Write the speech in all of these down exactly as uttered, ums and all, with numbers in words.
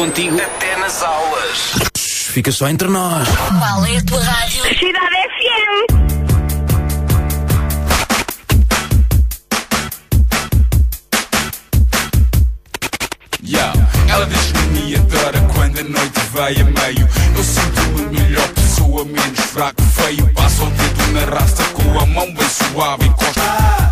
contigo até nas aulas. Fica só entre nós. Qual é a tua rádio? Cidade F M. Yeah. Ela diz que me adora quando a noite vai a meio. Eu sinto-me melhor, pessoa menos fraco, feio. Passo o dedo na rasta com a mão bem suave e encosta.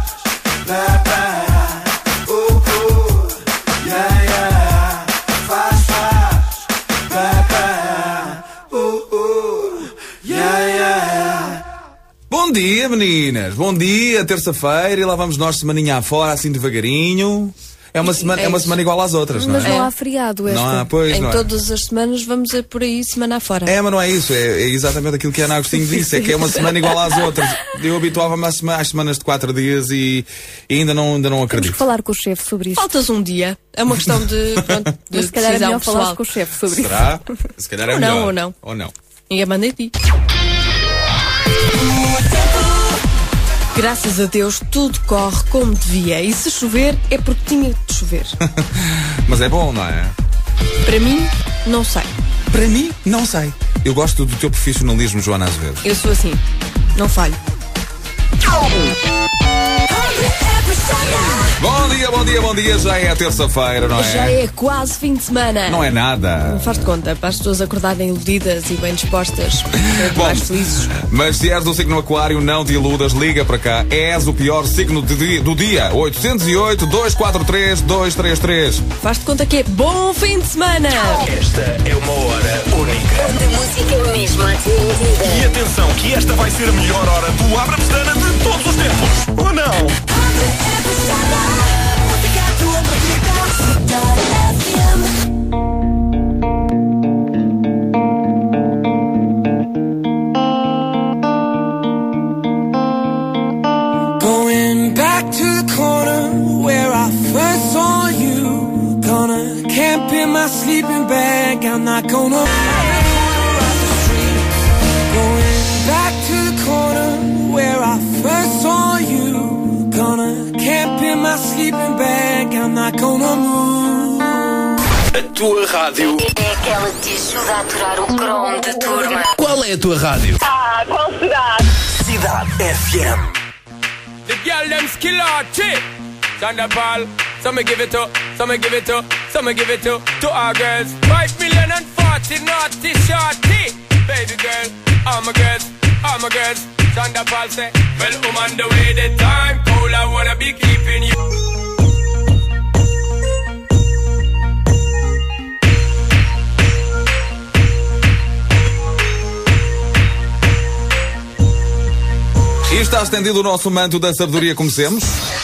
Bom dia, meninas. Bom dia, terça-feira. E lá vamos nós, semaninha afora, assim devagarinho. É uma, semana, é uma semana igual às outras, não é? Mas não há feriado esta. Não há, pois, em não é. todas as semanas vamos a por aí semana afora. É, mas não é isso. É, é exatamente aquilo que a Ana Agostinho disse. É que é uma semana igual às outras. Eu habituava-me às, sema- às semanas de quatro dias e, e ainda, não, ainda não Temos acredito. que falar com o chefe sobre isto. Faltas um dia. É uma questão de, pronto, de Mas se calhar é decisão melhor pessoal. falar com o chefe sobre Será? Se calhar é Ou não, melhor. ou não. Ou não. Ninguém manda em ti. Graças a Deus tudo corre como devia. E se chover é porque tinha de chover. Mas é bom, não é? Para mim, não sei. Para mim, não sei. Eu gosto do teu profissionalismo, Joana Azevedo. Eu sou assim. Não falho. Bom dia, bom dia, bom dia. Já é terça-feira, não é? Já é quase fim de semana. Não é nada. Faz de conta, para as pessoas acordarem iludidas e bem dispostas, Bom, mais felizes. mas se és do signo aquário, não te iludas, liga para cá. És o pior signo de di- do dia. oito zero oito, dois quatro três, dois três três. Faz de conta que é bom fim de semana. Esta é uma hora única. Onde a música é mesmo a tua medida. E atenção, que esta vai ser a melhor hora do Abre a Pestana de todos os tempos. Ou não? Going back to the corner where I first saw you. Gonna camp in my sleeping bag. I'm not gonna ride the street. Going back to the corner where I first saw you. Gonna camp in my sleeping bag. I'm not gonna move. A tua rádio. É aquela que te ajuda a aturar o cromo de turma. Qual é a tua rádio? Ah, qual será? Cidade F M. The girl them skill out chick. Thunderball. Some me give it to, some me give it to, some me give it to to our girls. Five million and forty naughty shorty. Baby girl, all my girls, all my girls. Thunderball say, well, I'm on the way. The time cold, I wanna be keeping you. E está estendido o nosso manto da sabedoria. Comecemos?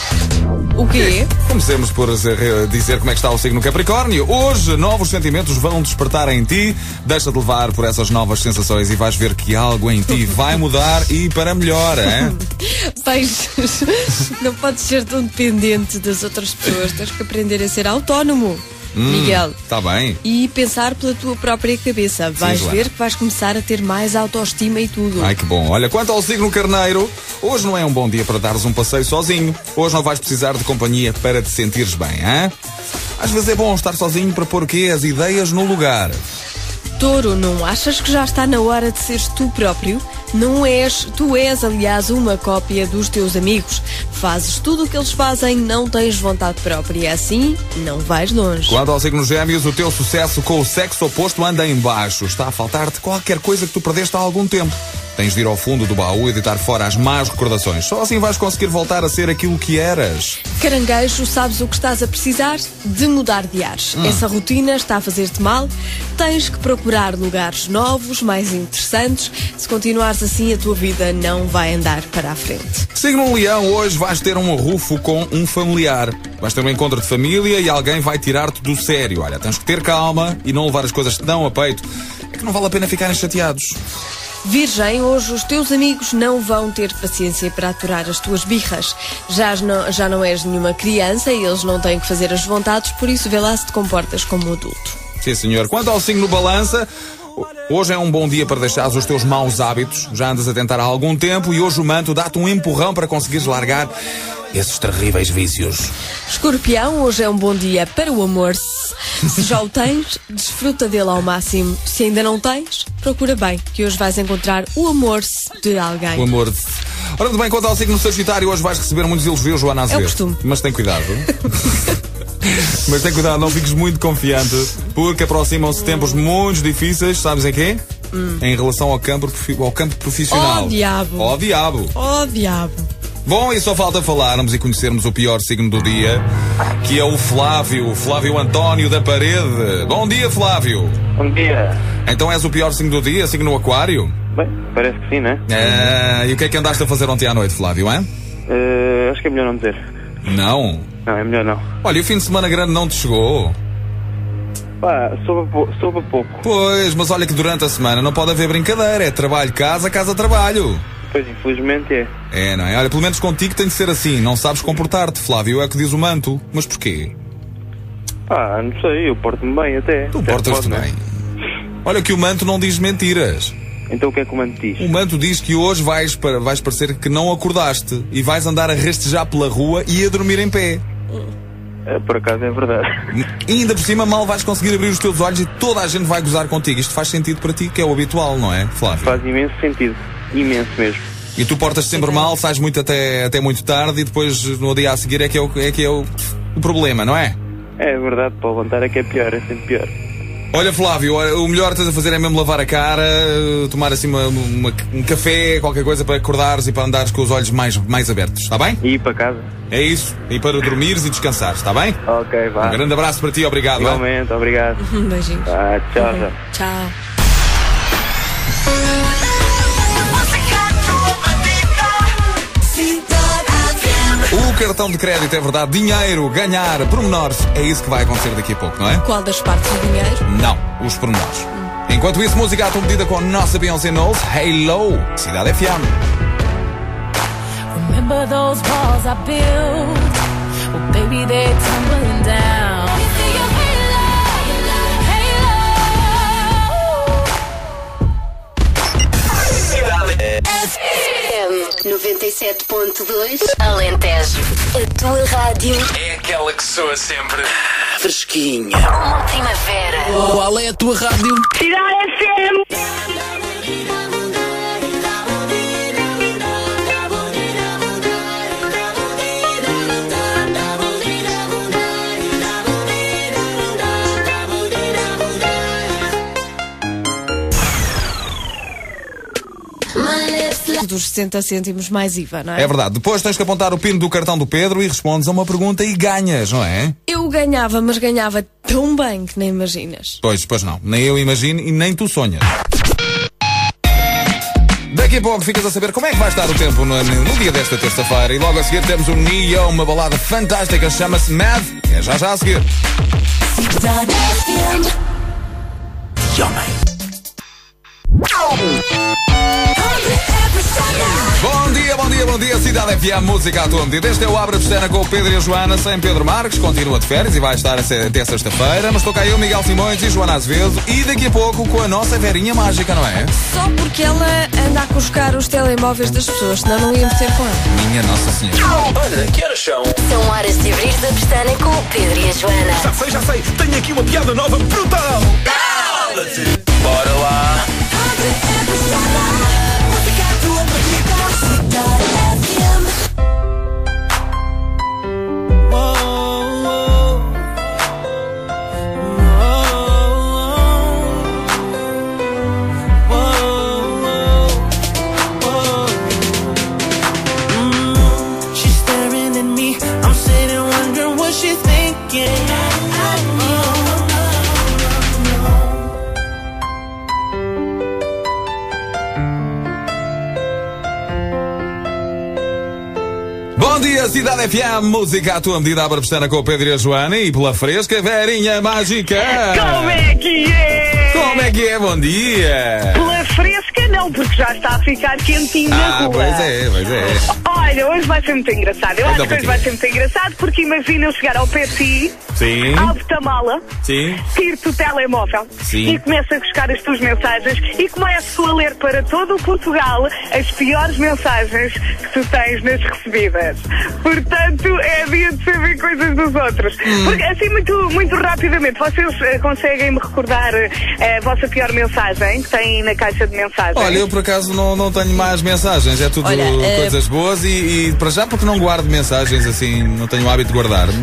O quê? Comecemos por eh, dizer como é que está o signo Capricórnio. Hoje, novos sentimentos vão despertar em ti. Deixa-te levar por essas novas sensações e vais ver que algo em ti vai mudar e para melhor, hein? Peixes, não podes ser tão dependente das outras pessoas. Tens que aprender a ser autónomo, Miguel. Está bem. E pensar pela tua própria cabeça. Vais Joana. ver que vais começar a ter mais autoestima e tudo. Ai, que bom. Olha, quanto ao signo Carneiro, hoje não é um bom dia para dares um passeio sozinho. Hoje não vais precisar de companhia para te sentires bem, hein? Às vezes é bom estar sozinho para pôr o quê? As ideias no lugar. Touro, não achas que já está na hora de seres tu próprio? Não és, tu és, aliás, uma cópia dos teus amigos. Fazes tudo o que eles fazem, não tens vontade própria. Assim, não vais longe. Quanto ao signo Gêmeos, o teu sucesso com o sexo oposto anda em baixo. Está a faltar-te qualquer coisa que tu perdeste há algum tempo. Tens de ir ao fundo do baú e deitar fora as más recordações. Só assim vais conseguir voltar a ser aquilo que eras. Caranguejo, sabes o que estás a precisar? De mudar de ares. Hum. Essa rotina está a fazer-te mal. Tens que procurar lugares novos, mais interessantes. Se continuares assim, a tua vida não vai andar para a frente. Signo Leão, hoje vais ter um arrufo com um familiar. Vais ter um encontro de família e alguém vai tirar-te do sério. Olha, tens que ter calma e não levar as coisas tão a peito. É que não vale a pena ficarem chateados. Virgem, hoje os teus amigos não vão ter paciência para aturar as tuas birras. Já não, já não és nenhuma criança e eles não têm que fazer as vontades, por isso vê lá se te comportas como adulto. Sim, senhor. Quanto ao signo Balança, hoje é um bom dia para deixares os teus maus hábitos. Já andas a tentar há algum tempo e hoje o manto dá-te um empurrão para conseguires largar esses terríveis vícios. Escorpião, hoje é um bom dia para o amor. Se já o tens, desfruta dele ao máximo. Se ainda não tens, procura bem, que hoje vais encontrar o amor de alguém. O amor de... Ora, muito bem, quanto ao signo Sagitário, hoje vais receber muitos elogios, Joana Azevedo. É o costume. Mas tem cuidado. Mas tem cuidado, não fiques muito confiante, porque aproximam-se tempos muito difíceis, sabes em quê? Hum. Em relação ao campo, ao campo profissional. Oh, diabo! Oh, diabo! Oh, diabo! Bom, e só falta falarmos e conhecermos o pior signo do dia, que é o Flávio, Flávio António da Parede. Bom dia, Flávio! Bom dia! Então és o pior signo do dia, signo Aquário? Bem, parece que sim, né? É, e o que é que andaste a fazer ontem à noite, Flávio, hein? Uh, acho que é melhor não dizer. Não? Não, é melhor não. Olha, e o fim de semana grande não te chegou? Pá, soube, soube pouco. Pois, mas olha que durante a semana não pode haver brincadeira, é trabalho, casa, casa, trabalho. Pois, infelizmente é. É, não é? Olha, pelo menos contigo tem de ser assim, não sabes comportar-te, Flávio, é o que diz o manto. Mas porquê? Pá, não sei, eu porto-me bem até. Tu portas-te bem. Olha que o manto não diz mentiras. Então o que é que o manto diz? O manto diz que hoje vais, para, vais parecer que não acordaste e vais andar a rastejar pela rua e a dormir em pé. É, por acaso é verdade. E ainda por cima mal vais conseguir abrir os teus olhos e toda a gente vai gozar contigo. Isto faz sentido para ti, que é o habitual, não é, Flávio? Faz imenso sentido. Imenso mesmo. E tu portas-te sempre mal, sais muito até, até muito tarde e depois no dia a seguir é que é o, é que é o, o problema, não é? É verdade, para levantar é que é pior, é sempre pior. Olha, Flávio, o melhor que tens a fazer é mesmo lavar a cara, tomar assim uma, uma, um café, qualquer coisa para acordares e para andares com os olhos mais, mais abertos, está bem? E ir para casa. É isso, e para dormires e descansares, está bem? Ok, vá. Um grande abraço para ti, obrigado. Igualmente, é? Obrigado. Um beijinho. Ah, tchau, uhum. tchau. Tchau. O cartão de crédito, é verdade, dinheiro, ganhar, pormenores, é isso que vai acontecer daqui a pouco, não é? Qual das partes do dinheiro? Não, os pormenores. Hum. Enquanto isso, música à tua medida com a nossa Beyoncé Knowles, Hello, Cidade F M. Remember those walls I built? Well, baby, they're tumbling down. F M noventa e sete ponto dois Alentejo. A tua rádio é aquela que soa sempre fresquinha. Uma primavera. Qual é a tua rádio? Cidade F M. Dos sessenta cêntimos mais I V A, não é? É verdade. Depois tens que apontar o pino do cartão do Pedro e respondes a uma pergunta e ganhas, não é? Eu ganhava, mas ganhava tão bem que nem imaginas. Pois, pois não. Nem eu imagino e nem tu sonhas. Daqui a pouco ficas a saber como é que vai estar o tempo no, no dia desta terça-feira. E logo a seguir temos o Neo, uma balada fantástica, chama-se Mad. É já já a seguir. Cidade F M. Bom dia, bom dia, bom dia, Cidade F M, música à tua medida. Este é o Abre a Pestana com o Pedro e a Joana, sem Pedro Marques, continua de férias e vai estar até sexta-feira. Mas estou cá eu, Miguel Simões e Joana Azevedo e daqui a pouco com a nossa Verinha Mágica, não é? Só porque ela anda a cuscar os telemóveis das pessoas, senão não íamos ter com ela. Minha Nossa Senhora. Olha, que horas são? São horas de abrir da pestana com o Pedro e a Joana. Já sei, já sei, tenho aqui uma piada nova brutal. Cala-te. Bora lá. Bom dia, Cidade F M, música à tua medida, abre a pestana com o Pedro e a Joana e pela fresca Verinha Mágica. Como é que é? Como é que é? Bom dia. Pela fresca não Não, porque já está a ficar quentinho na Ah, rua. pois é, pois é. Olha, hoje vai ser muito engraçado. Eu Então, acho que para hoje ti. vai ser muito engraçado porque imagina eu chegar ao pé de ti, Sim. abro-te a mala, Sim. tiro-te o telemóvel Sim. e começo a buscar as tuas mensagens e começo a ler para todo o Portugal as piores mensagens que tu tens nas recebidas. Portanto, é dia de saber coisas dos outros. Hum. Porque assim, muito, muito rapidamente, vocês eh, conseguem-me recordar eh, a vossa pior mensagem que têm na caixa de mensagens? Olha, eu por acaso não, não tenho mais mensagens, é tudo Olha, eh, coisas boas e, e para já porque não guardo mensagens assim, não tenho o hábito de guardar.